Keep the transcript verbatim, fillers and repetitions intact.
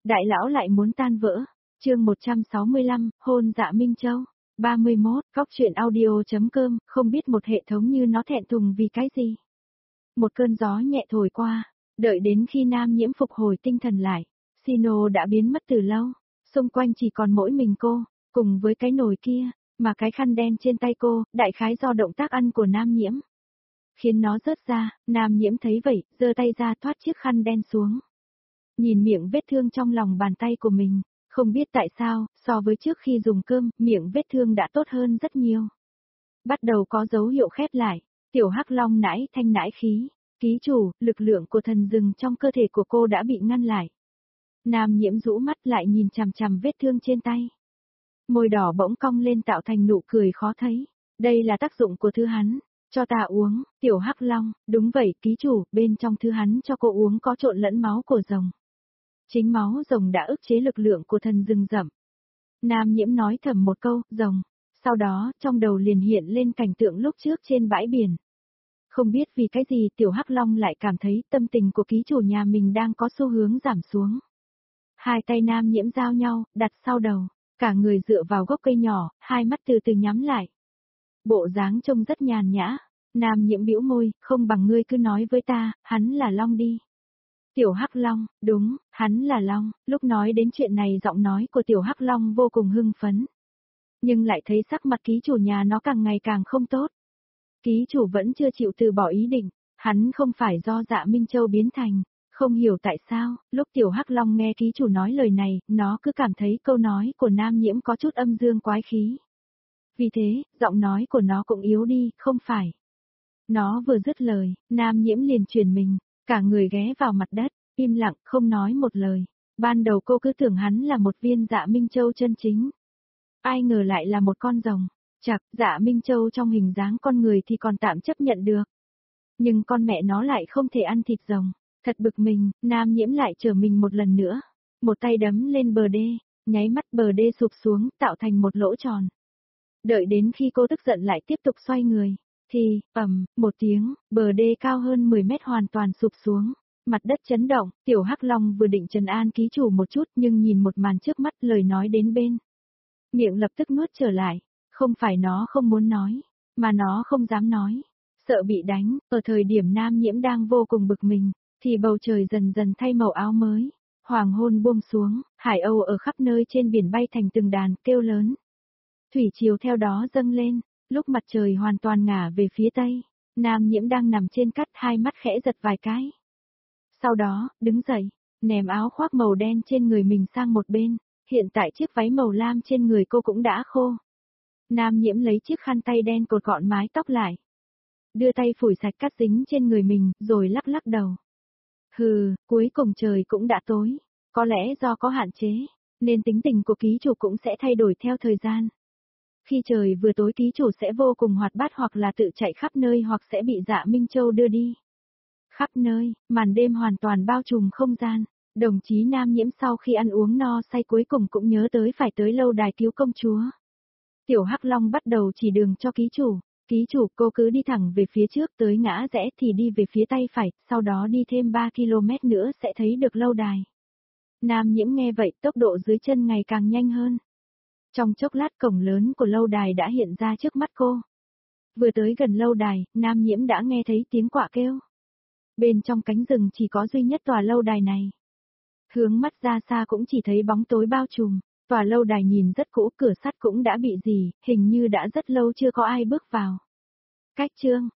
đại lão lại muốn tan vỡ. Chương một trăm sáu mươi lăm, hôn Dạ Minh Châu. ba mươi mốt, góc truyện audio.com, không biết một hệ thống như nó thẹn thùng vì cái gì. Một cơn gió nhẹ thổi qua, đợi đến khi Nam Nhiễm phục hồi tinh thần lại, Sino đã biến mất từ lâu, xung quanh chỉ còn mỗi mình cô, cùng với cái nồi kia, mà cái khăn đen trên tay cô, đại khái do động tác ăn của Nam Nhiễm. Khiến nó rớt ra, Nam Nhiễm thấy vậy, giơ tay ra thoát chiếc khăn đen xuống. Nhìn miệng vết thương trong lòng bàn tay của mình, không biết tại sao, so với trước khi dùng cơm, miệng vết thương đã tốt hơn rất nhiều. Bắt đầu có dấu hiệu khép lại, tiểu hắc long nãi thanh nãi khí, ký chủ, lực lượng của thần rừng trong cơ thể của cô đã bị ngăn lại. Nam Nhiễm rũ mắt lại nhìn chằm chằm vết thương trên tay. Môi đỏ bỗng cong lên tạo thành nụ cười khó thấy, đây là tác dụng của thứ hắn. Cho ta uống, tiểu hắc long, đúng vậy ký chủ, bên trong thứ hắn cho cô uống có trộn lẫn máu của rồng. Chính máu rồng đã ức chế lực lượng của thần rừng rậm. Nam Nhiễm nói thầm một câu, rồng. Sau đó, trong đầu liền hiện lên cảnh tượng lúc trước trên bãi biển. Không biết vì cái gì tiểu hắc long lại cảm thấy tâm tình của ký chủ nhà mình đang có xu hướng giảm xuống. Hai tay Nam Nhiễm giao nhau, đặt sau đầu, cả người dựa vào gốc cây nhỏ, hai mắt từ từ nhắm lại. Bộ dáng trông rất nhàn nhã, Nam Nhiễm bĩu môi, không bằng ngươi cứ nói với ta, hắn là long đi. Tiểu Hắc Long, đúng, hắn là long, lúc nói đến chuyện này giọng nói của Tiểu Hắc Long vô cùng hưng phấn. Nhưng lại thấy sắc mặt ký chủ nhà nó càng ngày càng không tốt. Ký chủ vẫn chưa chịu từ bỏ ý định, hắn không phải do Dạ Minh Châu biến thành, không hiểu tại sao, lúc Tiểu Hắc Long nghe ký chủ nói lời này, nó cứ cảm thấy câu nói của Nam Nhiễm có chút âm dương quái khí. Vì thế, giọng nói của nó cũng yếu đi, không phải. Nó vừa dứt lời, Nam Nhiễm liền chuyển mình, cả người ghé vào mặt đất, im lặng, không nói một lời. Ban đầu cô cứ tưởng hắn là một viên Dạ Minh Châu chân chính. Ai ngờ lại là một con rồng. Chặt, Dạ Minh Châu trong hình dáng con người thì còn tạm chấp nhận được. Nhưng con mẹ nó lại không thể ăn thịt rồng. Thật bực mình, Nam Nhiễm lại trở mình một lần nữa. Một tay đấm lên bờ đê, nháy mắt bờ đê sụp xuống, tạo thành một lỗ tròn. Đợi đến khi cô tức giận lại tiếp tục xoay người, thì, ầm, một tiếng, bờ đê cao hơn mười mét hoàn toàn sụp xuống, mặt đất chấn động, tiểu hắc long vừa định trấn an ký chủ một chút nhưng nhìn một màn trước mắt lời nói đến bên. Miệng lập tức nuốt trở lại, không phải nó không muốn nói, mà nó không dám nói, sợ bị đánh, ở thời điểm Nam Nhiễm đang vô cùng bực mình, thì bầu trời dần dần thay màu áo mới, hoàng hôn buông xuống, hải âu ở khắp nơi trên biển bay thành từng đàn kêu lớn. Thủy triều theo đó dâng lên, lúc mặt trời hoàn toàn ngả về phía tây, Nam Nhiễm đang nằm trên cát hai mắt khẽ giật vài cái. Sau đó, đứng dậy, ném áo khoác màu đen trên người mình sang một bên, hiện tại chiếc váy màu lam trên người cô cũng đã khô. Nam Nhiễm lấy chiếc khăn tay đen cột gọn mái tóc lại. Đưa tay phủi sạch cát dính trên người mình, rồi lắc lắc đầu. Hừ, cuối cùng trời cũng đã tối, có lẽ do có hạn chế, nên tính tình của ký chủ cũng sẽ thay đổi theo thời gian. Khi trời vừa tối ký chủ sẽ vô cùng hoạt bát hoặc là tự chạy khắp nơi hoặc sẽ bị Dạ Minh Châu đưa đi. Khắp nơi, màn đêm hoàn toàn bao trùm không gian, đồng chí Nam Nhiễm sau khi ăn uống no say cuối cùng cũng nhớ tới phải tới lâu đài cứu công chúa. Tiểu Hắc Long bắt đầu chỉ đường cho ký chủ, ký chủ cô cứ đi thẳng về phía trước tới ngã rẽ thì đi về phía tay phải, sau đó đi thêm ba ki lô mét nữa sẽ thấy được lâu đài. Nam Nhiễm nghe vậy tốc độ dưới chân ngày càng nhanh hơn. Trong chốc lát cổng lớn của lâu đài đã hiện ra trước mắt cô. Vừa tới gần lâu đài, Nam Nhiễm đã nghe thấy tiếng quạ kêu. Bên trong cánh rừng chỉ có duy nhất tòa lâu đài này. Hướng mắt ra xa cũng chỉ thấy bóng tối bao trùm, tòa lâu đài nhìn rất cũ, cửa sắt cũng đã bị rỉ, hình như đã rất lâu chưa có ai bước vào. Cách chương,